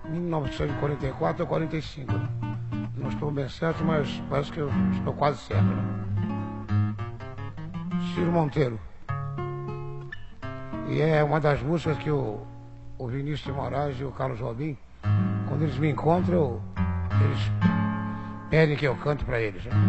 1944 ou 45. Não estou bem certo, mas parece que eu estou quase certo, né? Ciro Monteiro. E é uma das músicas que o Vinícius de Moraes e o Carlos Jobim, quando eles me encontram, eles pedem que eu cante para eles, né?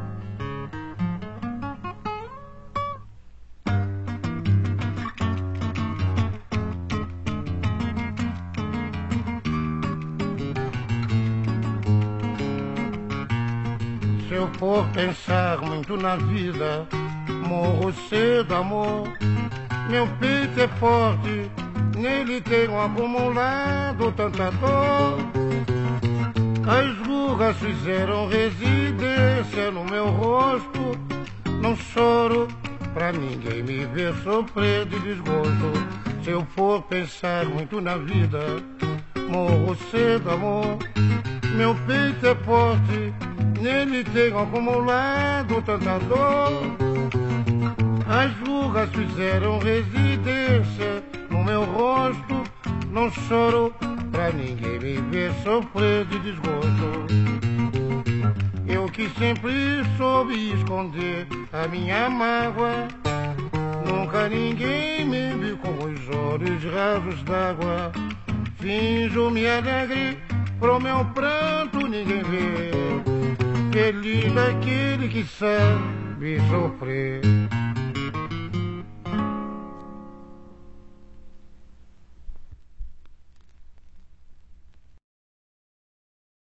Se eu for pensar muito na vida, morro cedo, amor. Meu peito é forte, nele tenho acumulado tanta dor. As rugas fizeram residência no meu rosto. Não choro pra ninguém me ver sofrer de desgosto. Se eu for pensar muito na vida, morro cedo, amor. Meu peito é forte, nele tenho acumulado tanta dor. As rugas fizeram residência no meu rosto. Não choro pra ninguém me ver sofrer de desgosto. Eu que sempre soube esconder a minha mágoa, nunca ninguém me viu com os olhos rasos d'água. Finjo-me alegre, pro meu pranto ninguém vê. Feliz daquele que sabe sofrer.